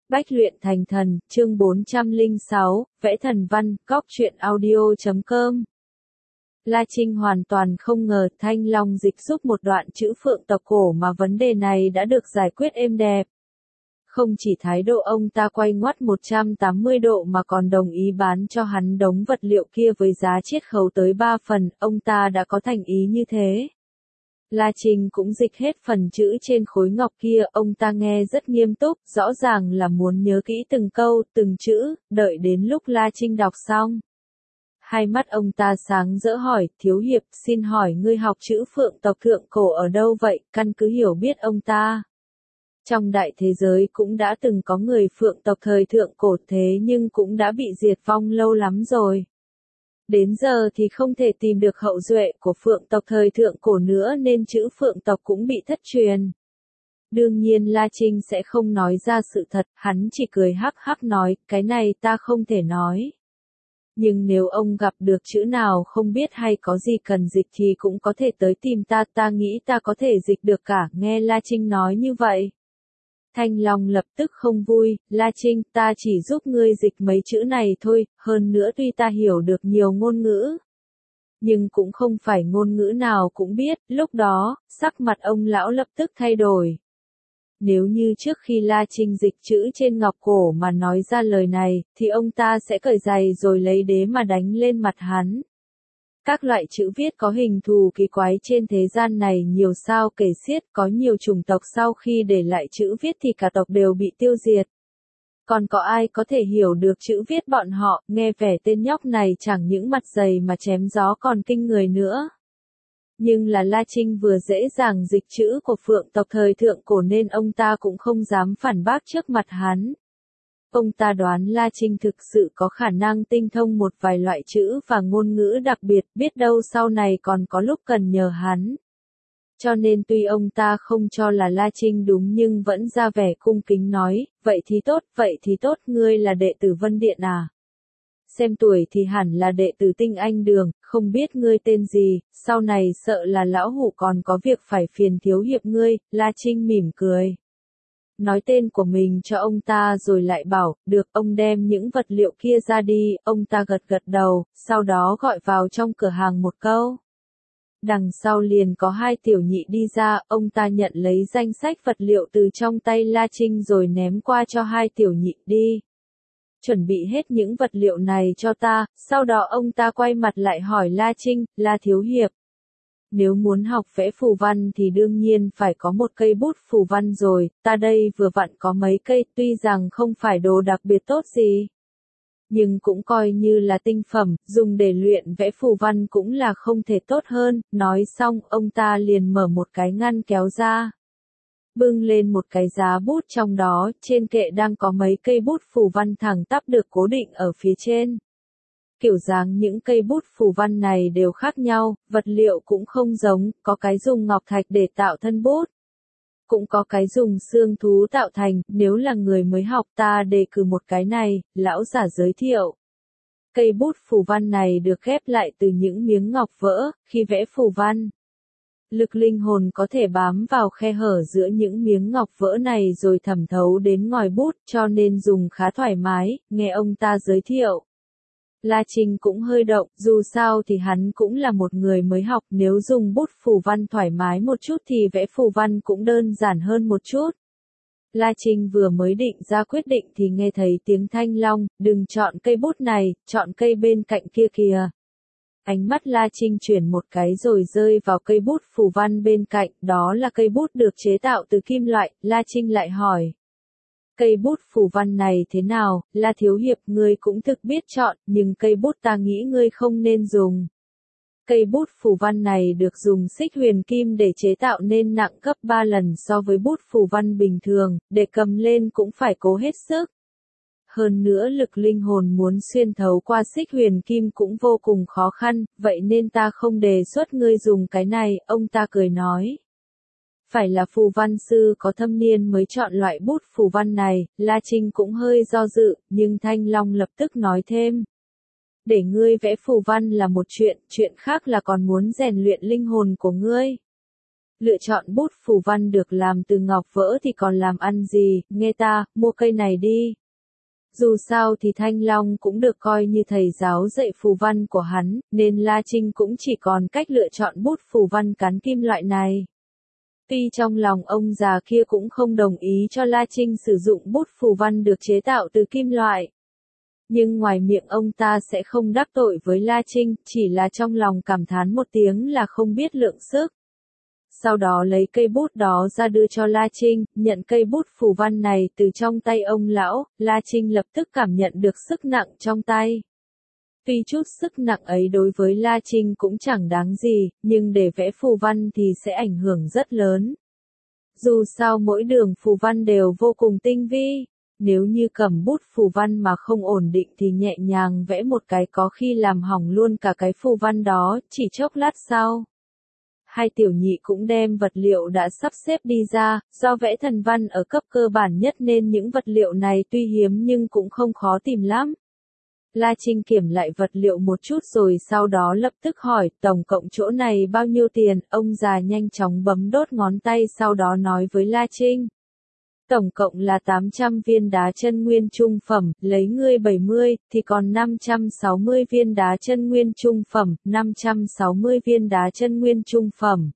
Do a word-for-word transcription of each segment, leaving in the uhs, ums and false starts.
Bách luyện thành thần, chương bốn trăm lẻ sáu, vẽ thần văn, góc truyện audio chấm com. La Trinh hoàn toàn không ngờ Thanh Long dịch giúp một đoạn chữ phượng tộc cổ mà vấn đề này đã được giải quyết êm đẹp. Không chỉ thái độ ông ta quay ngoắt một trăm tám mươi độ mà còn đồng ý bán cho hắn đống vật liệu kia với giá chiết khấu tới ba phần, ông ta đã có thành ý như thế. La Trinh cũng dịch hết phần chữ trên khối ngọc kia, ông ta nghe rất nghiêm túc, rõ ràng là muốn nhớ kỹ từng câu, từng chữ, đợi đến lúc La Trinh đọc xong. Hai mắt ông ta sáng rỡ hỏi, thiếu hiệp, xin hỏi ngươi học chữ phượng tộc thượng cổ ở đâu vậy, căn cứ hiểu biết ông ta. Trong đại thế giới cũng đã từng có người phượng tộc thời thượng cổ thế nhưng cũng đã bị diệt vong lâu lắm rồi. Đến giờ thì không thể tìm được hậu duệ của phượng tộc thời thượng cổ nữa nên chữ phượng tộc cũng bị thất truyền. Đương nhiên La Trinh sẽ không nói ra sự thật, hắn chỉ cười hắc hắc nói, cái này ta không thể nói. Nhưng nếu ông gặp được chữ nào không biết hay có gì cần dịch thì cũng có thể tới tìm ta, ta nghĩ ta có thể dịch được cả, nghe La Trinh nói như vậy. Thanh Long lập tức không vui, La Trinh, ta chỉ giúp ngươi dịch mấy chữ này thôi, hơn nữa tuy ta hiểu được nhiều ngôn ngữ. Nhưng cũng không phải ngôn ngữ nào cũng biết, lúc đó, sắc mặt ông lão lập tức thay đổi. Nếu như trước khi La Trinh dịch chữ trên ngọc cổ mà nói ra lời này, thì ông ta sẽ cởi giày rồi lấy đế mà đánh lên mặt hắn. Các loại chữ viết có hình thù kỳ quái trên thế gian này nhiều sao kể xiết, có nhiều chủng tộc sau khi để lại chữ viết thì cả tộc đều bị tiêu diệt. Còn có ai có thể hiểu được chữ viết bọn họ, nghe vẻ tên nhóc này chẳng những mặt dày mà chém gió còn kinh người nữa. Nhưng là La Trinh vừa dễ dàng dịch chữ của phượng tộc thời thượng cổ nên ông ta cũng không dám phản bác trước mặt hắn. Ông ta đoán La Trinh thực sự có khả năng tinh thông một vài loại chữ và ngôn ngữ đặc biệt, biết đâu sau này còn có lúc cần nhờ hắn. Cho nên tuy ông ta không cho là La Trinh đúng nhưng vẫn ra vẻ cung kính nói, vậy thì tốt, vậy thì tốt, ngươi là đệ tử Vân Điện à? Xem tuổi thì hẳn là đệ tử Tinh Anh Đường, không biết ngươi tên gì, sau này sợ là lão hủ còn có việc phải phiền thiếu hiệp ngươi, La Trinh mỉm cười. Nói tên của mình cho ông ta rồi lại bảo, được, ông đem những vật liệu kia ra đi, ông ta gật gật đầu, sau đó gọi vào trong cửa hàng một câu. Đằng sau liền có hai tiểu nhị đi ra, ông ta nhận lấy danh sách vật liệu từ trong tay La Trinh rồi ném qua cho hai tiểu nhị đi. Chuẩn bị hết những vật liệu này cho ta, sau đó ông ta quay mặt lại hỏi La Trinh, La thiếu hiệp. Nếu muốn học vẽ phù văn thì đương nhiên phải có một cây bút phù văn rồi, ta đây vừa vặn có mấy cây, tuy rằng không phải đồ đặc biệt tốt gì. Nhưng cũng coi như là tinh phẩm, dùng để luyện vẽ phù văn cũng là không thể tốt hơn, nói xong ông ta liền mở một cái ngăn kéo ra. Bưng lên một cái giá bút trong đó, trên kệ đang có mấy cây bút phù văn thẳng tắp được cố định ở phía trên. Kiểu dáng những cây bút phù văn này đều khác nhau, vật liệu cũng không giống, có cái dùng ngọc thạch để tạo thân bút. Cũng có cái dùng xương thú tạo thành, nếu là người mới học ta đề cử một cái này, lão giả giới thiệu. Cây bút phù văn này được ghép lại từ những miếng ngọc vỡ, khi vẽ phù văn. Lực linh hồn có thể bám vào khe hở giữa những miếng ngọc vỡ này rồi thẩm thấu đến ngòi bút cho nên dùng khá thoải mái, nghe ông ta giới thiệu. La Trinh cũng hơi động, dù sao thì hắn cũng là một người mới học, nếu dùng bút phù văn thoải mái một chút thì vẽ phù văn cũng đơn giản hơn một chút. La Trinh vừa mới định ra quyết định thì nghe thấy tiếng Thanh Long, đừng chọn cây bút này, chọn cây bên cạnh kia kìa. Ánh mắt La Trinh chuyển một cái rồi rơi vào cây bút phù văn bên cạnh, đó là cây bút được chế tạo từ kim loại, La Trinh lại hỏi. Cây bút phù văn này thế nào, La thiếu hiệp, ngươi cũng thực biết chọn, nhưng cây bút ta nghĩ ngươi không nên dùng. Cây bút phù văn này được dùng xích huyền kim để chế tạo nên nặng gấp ba lần so với bút phù văn bình thường, để cầm lên cũng phải cố hết sức. Hơn nữa lực linh hồn muốn xuyên thấu qua xích huyền kim cũng vô cùng khó khăn, vậy nên ta không đề xuất ngươi dùng cái này, ông ta cười nói. Phải là phù văn sư có thâm niên mới chọn loại bút phù văn này, La Trinh cũng hơi do dự, nhưng Thanh Long lập tức nói thêm. Để ngươi vẽ phù văn là một chuyện, chuyện khác là còn muốn rèn luyện linh hồn của ngươi. Lựa chọn bút phù văn được làm từ ngọc vỡ thì còn làm ăn gì, nghe ta, mua cây này đi. Dù sao thì Thanh Long cũng được coi như thầy giáo dạy phù văn của hắn, nên La Trinh cũng chỉ còn cách lựa chọn bút phù văn cán kim loại này. Tuy trong lòng ông già kia cũng không đồng ý cho La Trinh sử dụng bút phù văn được chế tạo từ kim loại. Nhưng ngoài miệng ông ta sẽ không đắc tội với La Trinh, chỉ là trong lòng cảm thán một tiếng là không biết lượng sức. Sau đó lấy cây bút đó ra đưa cho La Trinh, nhận cây bút phù văn này từ trong tay ông lão, La Trinh lập tức cảm nhận được sức nặng trong tay. Tuy chút sức nặng ấy đối với La Trinh cũng chẳng đáng gì, nhưng để vẽ phù văn thì sẽ ảnh hưởng rất lớn. Dù sao mỗi đường phù văn đều vô cùng tinh vi, nếu như cầm bút phù văn mà không ổn định thì nhẹ nhàng vẽ một cái có khi làm hỏng luôn cả cái phù văn đó, chỉ chốc lát sau. Hai tiểu nhị cũng đem vật liệu đã sắp xếp đi ra, do vẽ thần văn ở cấp cơ bản nhất nên những vật liệu này tuy hiếm nhưng cũng không khó tìm lắm. La Trinh kiểm lại vật liệu một chút rồi sau đó lập tức hỏi, tổng cộng chỗ này bao nhiêu tiền, ông già nhanh chóng bấm đốt ngón tay sau đó nói với La Trinh. Tổng cộng là tám trăm viên đá chân nguyên trung phẩm, lấy ngươi bảy mươi, thì còn năm trăm sáu mươi viên đá chân nguyên trung phẩm, năm trăm sáu mươi viên đá chân nguyên trung phẩm.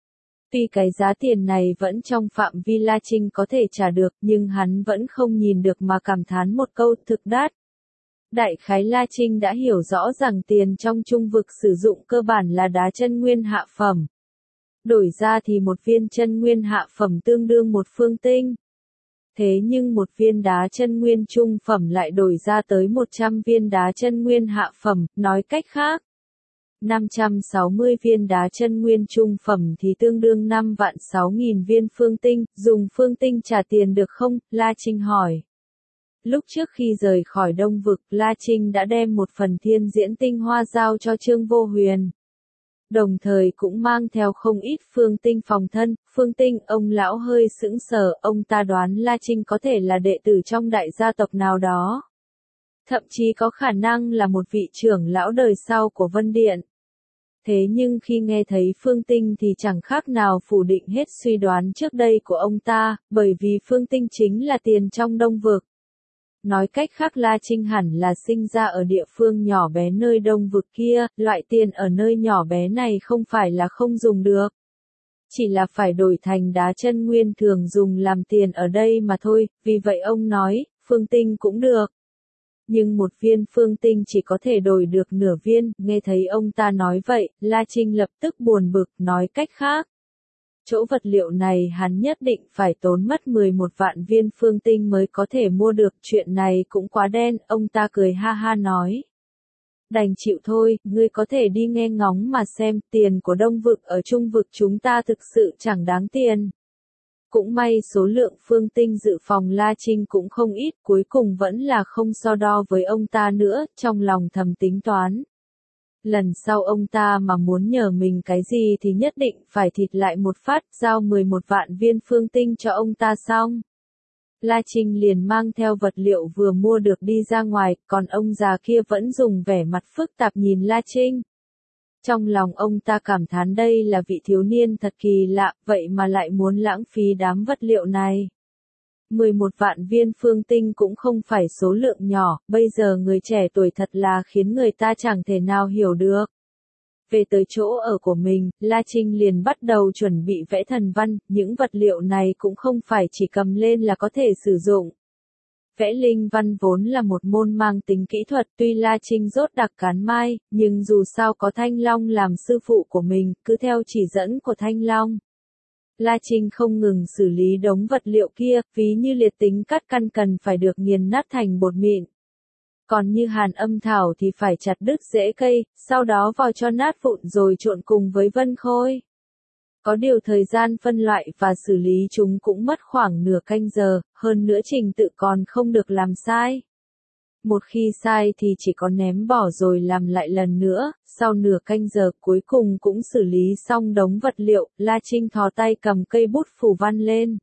Tuy cái giá tiền này vẫn trong phạm vi La Trinh có thể trả được, nhưng hắn vẫn không nhìn được mà cảm thán một câu thực đắt. Đại khái La Trinh đã hiểu rõ rằng tiền trong trung vực sử dụng cơ bản là đá chân nguyên hạ phẩm. Đổi ra thì một viên chân nguyên hạ phẩm tương đương một phương tinh. Thế nhưng một viên đá chân nguyên trung phẩm lại đổi ra tới một trăm viên đá chân nguyên hạ phẩm, nói cách khác. năm trăm sáu mươi viên đá chân nguyên trung phẩm thì tương đương năm vạn sáu nghìn viên phương tinh, dùng phương tinh trả tiền được không? La Trinh hỏi. Lúc trước khi rời khỏi Đông Vực, La Trinh đã đem một phần thiên diễn tinh hoa giao cho Trương Vô Huyền. Đồng thời cũng mang theo không ít phương tinh phòng thân, phương tinh ông lão hơi sững sờ, ông ta đoán La Trinh có thể là đệ tử trong đại gia tộc nào đó. Thậm chí có khả năng là một vị trưởng lão đời sau của Vân Điện. Thế nhưng khi nghe thấy phương tinh thì chẳng khác nào phủ định hết suy đoán trước đây của ông ta, bởi vì phương tinh chính là tiền trong Đông Vực. Nói cách khác La Trinh hẳn là sinh ra ở địa phương nhỏ bé nơi Đông Vực kia, loại tiền ở nơi nhỏ bé này không phải là không dùng được. Chỉ là phải đổi thành đá chân nguyên thường dùng làm tiền ở đây mà thôi, vì vậy ông nói, phương tinh cũng được. Nhưng một viên phương tinh chỉ có thể đổi được nửa viên, nghe thấy ông ta nói vậy, La Trinh lập tức buồn bực, nói cách khác. Chỗ vật liệu này hắn nhất định phải tốn mất mười một vạn viên phương tinh mới có thể mua được, chuyện này cũng quá đen, ông ta cười ha ha nói. Đành chịu thôi, ngươi có thể đi nghe ngóng mà xem, tiền của Đông Vực ở Trung Vực chúng ta thực sự chẳng đáng tiền. Cũng may số lượng phương tinh dự phòng La Trinh cũng không ít, cuối cùng vẫn là không so đo với ông ta nữa, trong lòng thầm tính toán. Lần sau ông ta mà muốn nhờ mình cái gì thì nhất định phải thịt lại một phát, giao mười một vạn viên phương tinh cho ông ta xong. La Trinh liền mang theo vật liệu vừa mua được đi ra ngoài, còn ông già kia vẫn dùng vẻ mặt phức tạp nhìn La Trinh. Trong lòng ông ta cảm thán đây là vị thiếu niên thật kỳ lạ, vậy mà lại muốn lãng phí đám vật liệu này. mười một vạn viên phương tinh cũng không phải số lượng nhỏ, bây giờ người trẻ tuổi thật là khiến người ta chẳng thể nào hiểu được. Về tới chỗ ở của mình, La Trinh liền bắt đầu chuẩn bị vẽ thần văn, những vật liệu này cũng không phải chỉ cầm lên là có thể sử dụng. Vẽ linh văn vốn là một môn mang tính kỹ thuật, tuy La Trinh rốt đặc cán mai, nhưng dù sao có Thanh Long làm sư phụ của mình, cứ theo chỉ dẫn của Thanh Long. La Trinh không ngừng xử lý đống vật liệu kia, ví như liệt tính cắt căn cần phải được nghiền nát thành bột mịn. Còn như hàn âm thảo thì phải chặt đứt rễ cây, sau đó vò cho nát vụn rồi trộn cùng với vân khôi. Có điều thời gian phân loại và xử lý chúng cũng mất khoảng nửa canh giờ, hơn nữa trình tự còn không được làm sai. Một khi sai thì chỉ có ném bỏ rồi làm lại lần nữa, sau nửa canh giờ cuối cùng cũng xử lý xong đống vật liệu, La Trinh thò tay cầm cây bút phủ văn lên.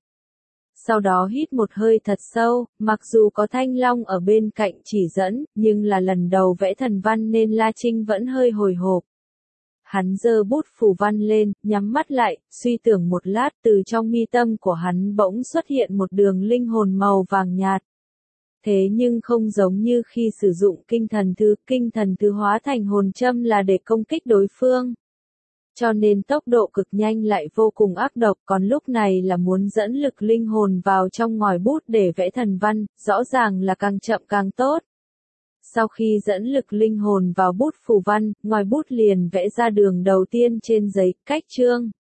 Sau đó hít một hơi thật sâu, mặc dù có Thanh Long ở bên cạnh chỉ dẫn, nhưng là lần đầu vẽ thần văn nên La Trinh vẫn hơi hồi hộp. hắn giơ bút phù văn lên, nhắm mắt lại, suy tưởng một lát, từ trong mi tâm của hắn bỗng xuất hiện một đường linh hồn màu vàng nhạt. Thế nhưng không giống như khi sử dụng kinh thần thư, kinh thần thư hóa thành hồn châm là để công kích đối phương. Cho nên tốc độ cực nhanh lại vô cùng ác độc, còn lúc này là muốn dẫn lực linh hồn vào trong ngòi bút để vẽ thần văn, rõ ràng là càng chậm càng tốt. Sau khi dẫn lực linh hồn vào bút phù văn, ngòi bút liền vẽ ra đường đầu tiên trên giấy, cách chương.